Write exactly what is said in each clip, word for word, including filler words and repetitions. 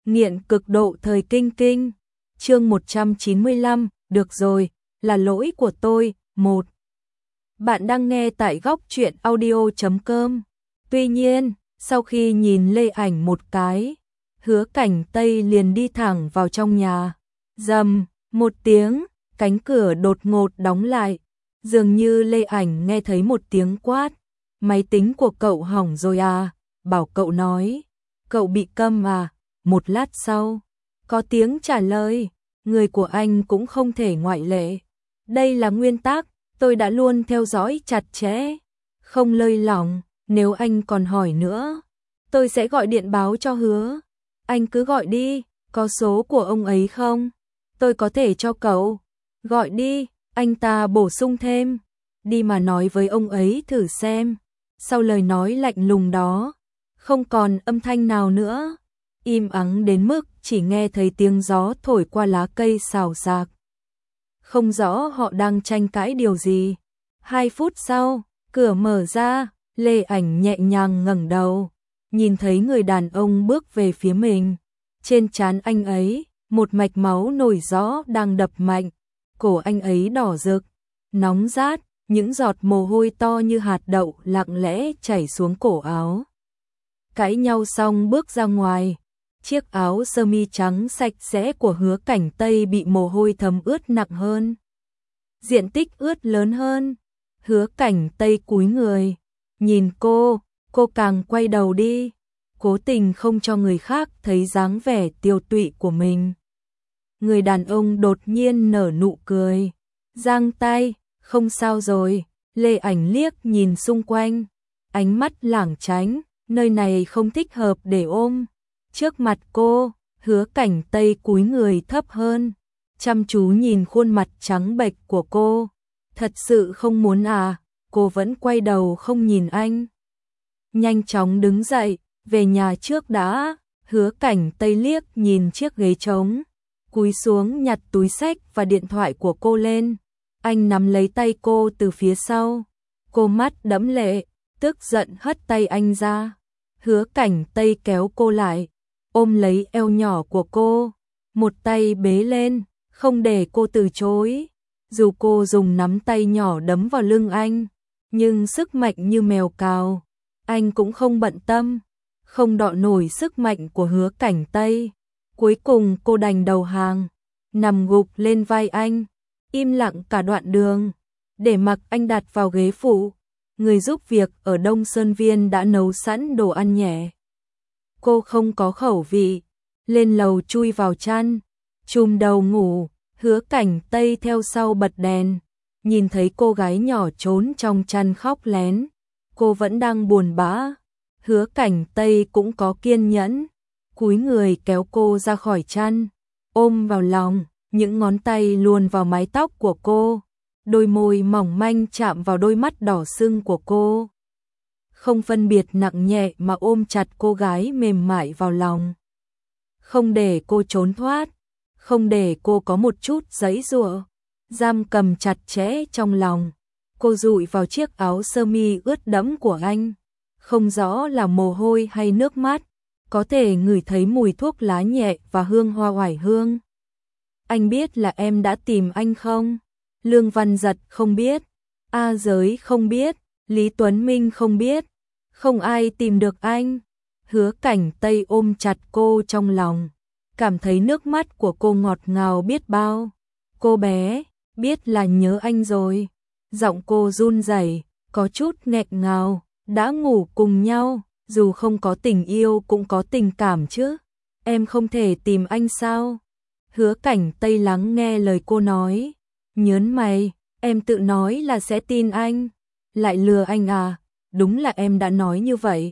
Nghiện cực độ thời kinh kinh. Chương một trăm chín mươi lăm, được rồi, là lỗi của tôi. Một. Bạn đang nghe tại góc truyện audio chấm com. Tuy nhiên, sau khi nhìn Lê Ảnh một cái, Hứa Cảnh Tây liền đi thẳng vào trong nhà. Rầm, một tiếng, cánh cửa đột ngột đóng lại. Dường như Lê Ảnh nghe thấy một tiếng quát. Máy tính của cậu hỏng rồi à? Bảo cậu nói. Cậu bị câm à? Một lát sau, có tiếng trả lời. Người của anh cũng không thể ngoại lệ. Đây là nguyên tắc, tôi đã luôn theo dõi chặt chẽ. Không lơi lỏng, nếu anh còn hỏi nữa, tôi sẽ gọi điện báo cho Hứa. Anh cứ gọi đi, có số của ông ấy không? Tôi có thể cho cậu. Gọi đi, anh ta bổ sung thêm. Đi mà nói với ông ấy thử xem. Sau lời nói lạnh lùng đó, không còn âm thanh nào nữa. Im ắng đến mức chỉ nghe thấy tiếng gió thổi qua lá cây xào xạc. Không rõ họ đang tranh cãi điều gì. Hai phút sau, cửa mở ra, Lê Ảnh nhẹ nhàng ngẩng đầu, nhìn thấy người đàn ông bước về phía mình. Trên trán anh ấy, một mạch máu nổi rõ đang đập mạnh, cổ anh ấy đỏ rực, nóng rát, những giọt mồ hôi to như hạt đậu lặng lẽ chảy xuống cổ áo. Cãi nhau xong bước ra ngoài, chiếc áo sơ mi trắng sạch sẽ của Hứa Cảnh Tây bị mồ hôi thấm ướt nặng hơn. Diện tích ướt lớn hơn. Hứa Cảnh Tây cúi người, nhìn cô, cô càng quay đầu đi, cố tình không cho người khác thấy dáng vẻ tiêu tụy của mình. Người đàn ông đột nhiên nở nụ cười, giang tay, không sao rồi. Lê Ảnh liếc nhìn xung quanh, ánh mắt lảng tránh, nơi này không thích hợp để ôm. Trước mặt cô, Hứa Cảnh Tây cúi người thấp hơn, chăm chú nhìn khuôn mặt trắng bệch của cô. Thật sự không muốn à? Cô vẫn quay đầu không nhìn anh. Nhanh chóng đứng dậy, về nhà trước đã. Hứa Cảnh Tây liếc nhìn chiếc ghế trống, cúi xuống nhặt túi xách và điện thoại của cô lên. Anh nắm lấy tay cô từ phía sau. Cô mắt đẫm lệ, tức giận hất tay anh ra. Hứa Cảnh Tây kéo cô lại, ôm lấy eo nhỏ của cô, một tay bế lên, không để cô từ chối. Dù cô dùng nắm tay nhỏ đấm vào lưng anh, nhưng sức mạnh như mèo cào, anh cũng không bận tâm, không đọ nổi sức mạnh của Hứa Cảnh Tây. Cuối cùng cô đành đầu hàng, nằm gục lên vai anh, im lặng cả đoạn đường, để mặc anh đặt vào ghế phụ. Người giúp việc ở Đông Sơn Viên đã nấu sẵn đồ ăn nhẹ. Cô không có khẩu vị, lên lầu chui vào chăn, chùm đầu ngủ. Hứa Cảnh Tây theo sau bật đèn, nhìn thấy cô gái nhỏ trốn trong chăn khóc lén. Cô vẫn đang buồn bã. Hứa Cảnh Tây cũng có kiên nhẫn, cúi người kéo cô ra khỏi chăn, ôm vào lòng, những ngón tay luồn vào mái tóc của cô, đôi môi mỏng manh chạm vào đôi mắt đỏ sưng của cô. Không phân biệt nặng nhẹ mà ôm chặt cô gái mềm mại vào lòng, không để cô trốn thoát, không để cô có một chút giãy giụa, giam cầm chặt chẽ trong lòng. Cô dụi vào chiếc áo sơ mi ướt đẫm của anh, không rõ là mồ hôi hay nước mắt, có thể ngửi thấy mùi thuốc lá nhẹ và hương hoa oải hương. Anh biết là em đã tìm anh không? Lương Văn Giật không biết, A Giới không biết, Lý Tuấn Minh không biết, không ai tìm được anh. Hứa Cảnh Tây ôm chặt cô trong lòng, cảm thấy nước mắt của cô ngọt ngào biết bao. Cô bé, biết là nhớ anh rồi. Giọng cô run rẩy, có chút nghẹn ngào. Đã ngủ cùng nhau, dù không có tình yêu cũng có tình cảm chứ. Em không thể tìm anh sao? Hứa Cảnh Tây lắng nghe lời cô nói, nhớn mày. Em tự nói là sẽ tin anh, lại lừa anh à? Đúng là em đã nói như vậy.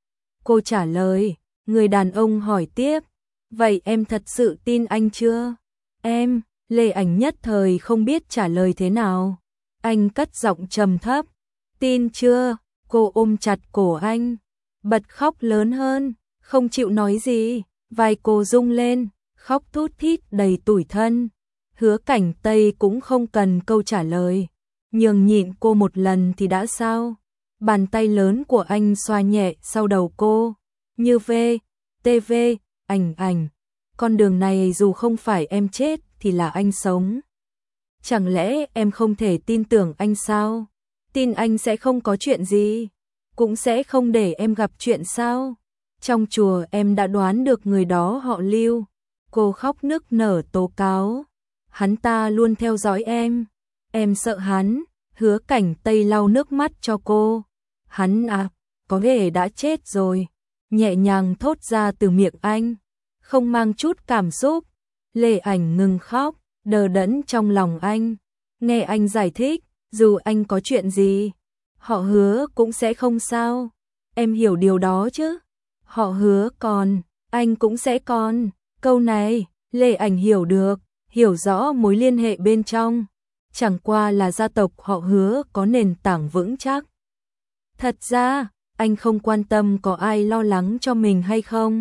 Cô trả lời. Người đàn ông hỏi tiếp, vậy em thật sự tin anh chưa? Em, Lê Ảnh nhất thời không biết trả lời thế nào. Anh cất giọng trầm thấp, tin chưa? Cô ôm chặt cổ anh, bật khóc lớn hơn, không chịu nói gì. Vai cô rung lên, khóc thút thít đầy tủi thân. Hứa Cảnh Tây cũng không cần câu trả lời, nhường nhịn cô một lần thì đã sao? Bàn tay lớn của anh xoa nhẹ sau đầu cô, như V, tê vê, ảnh ảnh, con đường này dù không phải em chết thì là anh sống. Chẳng lẽ em không thể tin tưởng anh sao? Tin anh sẽ không có chuyện gì, cũng sẽ không để em gặp chuyện sao? Trong chùa em đã đoán được người đó họ Lưu. Cô khóc nức nở tố cáo. Hắn ta luôn theo dõi em. Em sợ hắn. Hứa Cảnh Tây lau nước mắt cho cô. Hắn à, có thể đã chết rồi. Nhẹ nhàng thốt ra từ miệng anh, không mang chút cảm xúc. Lệ Ảnh ngừng khóc, đờ đẫn trong lòng anh. Nghe anh giải thích, dù anh có chuyện gì, họ Hứa cũng sẽ không sao. Em hiểu điều đó chứ? Họ Hứa còn, anh cũng sẽ còn. Câu này, Lệ Ảnh hiểu được, hiểu rõ mối liên hệ bên trong. Chẳng qua là gia tộc họ Hứa có nền tảng vững chắc. Thật ra, anh không quan tâm có ai lo lắng cho mình hay không.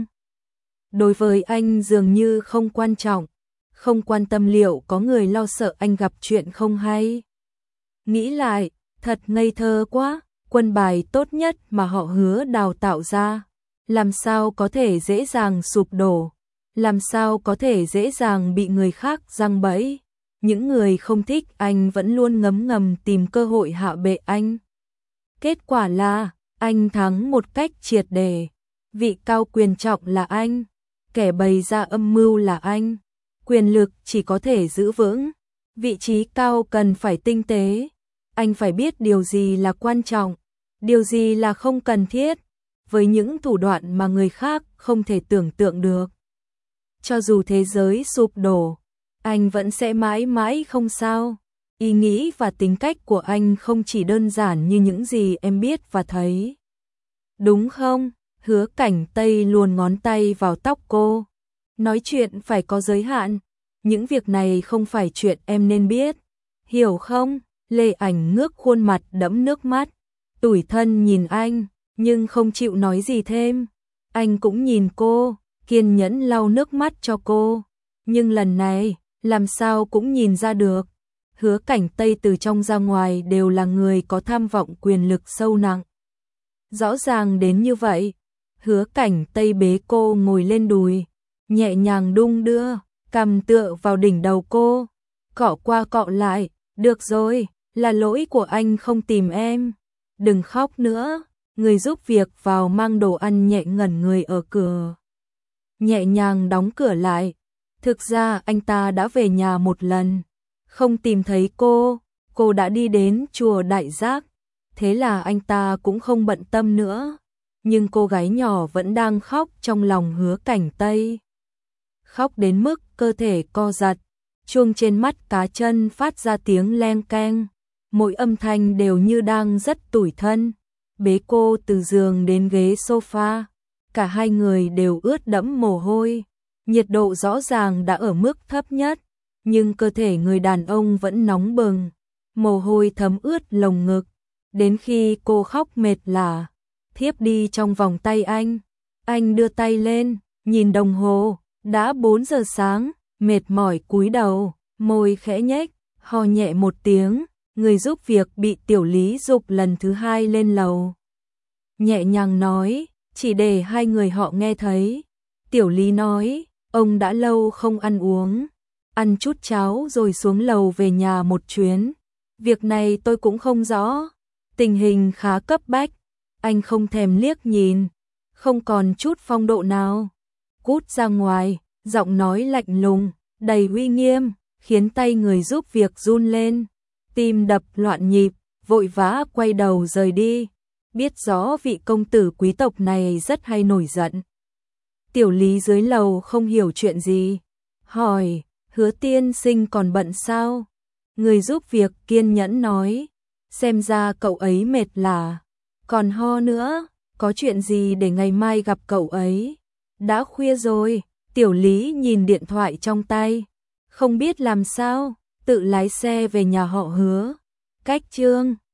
Đối với anh dường như không quan trọng, không quan tâm liệu có người lo sợ anh gặp chuyện không hay. Nghĩ lại, thật ngây thơ quá, quân bài tốt nhất mà họ Hứa đào tạo ra, làm sao có thể dễ dàng sụp đổ, làm sao có thể dễ dàng bị người khác giăng bẫy. Những người không thích anh vẫn luôn ngấm ngầm tìm cơ hội hạ bệ anh. Kết quả là, anh thắng một cách triệt để. Vị cao quyền trọng là anh, kẻ bày ra âm mưu là anh. Quyền lực chỉ có thể giữ vững, vị trí cao cần phải tinh tế. Anh phải biết điều gì là quan trọng, điều gì là không cần thiết, với những thủ đoạn mà người khác không thể tưởng tượng được. Cho dù thế giới sụp đổ, anh vẫn sẽ mãi mãi không sao. Ý nghĩ và tính cách của anh không chỉ đơn giản như những gì em biết và thấy. Đúng không? Hứa Cảnh Tây luồn ngón tay vào tóc cô. Nói chuyện phải có giới hạn. Những việc này không phải chuyện em nên biết. Hiểu không? Lệ Ảnh ngước khuôn mặt đẫm nước mắt. Tủi thân nhìn anh, nhưng không chịu nói gì thêm. Anh cũng nhìn cô, kiên nhẫn lau nước mắt cho cô. Nhưng lần này, làm sao cũng nhìn ra được. Hứa Cảnh Tây từ trong ra ngoài đều là người có tham vọng quyền lực sâu nặng. Rõ ràng đến như vậy, Hứa Cảnh Tây bế cô ngồi lên đùi, nhẹ nhàng đung đưa, cằm tựa vào đỉnh đầu cô, cọ qua cọ lại. Được rồi, là lỗi của anh không tìm em. Đừng khóc nữa. Người giúp việc vào mang đồ ăn nhẹ ngẩn người ở cửa, nhẹ nhàng đóng cửa lại. Thực ra anh ta đã về nhà một lần, không tìm thấy cô, cô đã đi đến chùa Đại Giác, thế là anh ta cũng không bận tâm nữa. Nhưng cô gái nhỏ vẫn đang khóc trong lòng Hứa Cảnh Tây. Khóc đến mức cơ thể co giật, chuông trên mắt cá chân phát ra tiếng leng keng, mỗi âm thanh đều như đang rất tủi thân. Bế cô từ giường đến ghế sofa, cả hai người đều ướt đẫm mồ hôi. Nhiệt độ rõ ràng đã ở mức thấp nhất, nhưng cơ thể người đàn ông vẫn nóng bừng, mồ hôi thấm ướt lồng ngực. Đến khi cô khóc mệt lả, thiếp đi trong vòng tay anh. Anh đưa tay lên, nhìn đồng hồ, đã bốn giờ sáng, mệt mỏi cúi đầu, môi khẽ nhếch, ho nhẹ một tiếng. Người giúp việc bị Tiểu Lý dục lần thứ hai lên lầu. Nhẹ nhàng nói, chỉ để hai người họ nghe thấy. Tiểu Lý nói, ông đã lâu không ăn uống, ăn chút cháo rồi xuống lầu về nhà một chuyến. Việc này tôi cũng không rõ, tình hình khá cấp bách. Anh không thèm liếc nhìn, không còn chút phong độ nào. Cút ra ngoài, giọng nói lạnh lùng, đầy uy nghiêm, khiến tay người giúp việc run lên. Tim đập loạn nhịp, vội vã quay đầu rời đi. Biết rõ vị công tử quý tộc này rất hay nổi giận. Tiểu Lý dưới lầu không hiểu chuyện gì, hỏi, Hứa tiên sinh còn bận sao? Người giúp việc kiên nhẫn nói, xem ra cậu ấy mệt lả, còn ho nữa, có chuyện gì để ngày mai gặp cậu ấy? Đã khuya rồi. Tiểu Lý nhìn điện thoại trong tay, không biết làm sao, tự lái xe về nhà họ Hứa. Cách Trương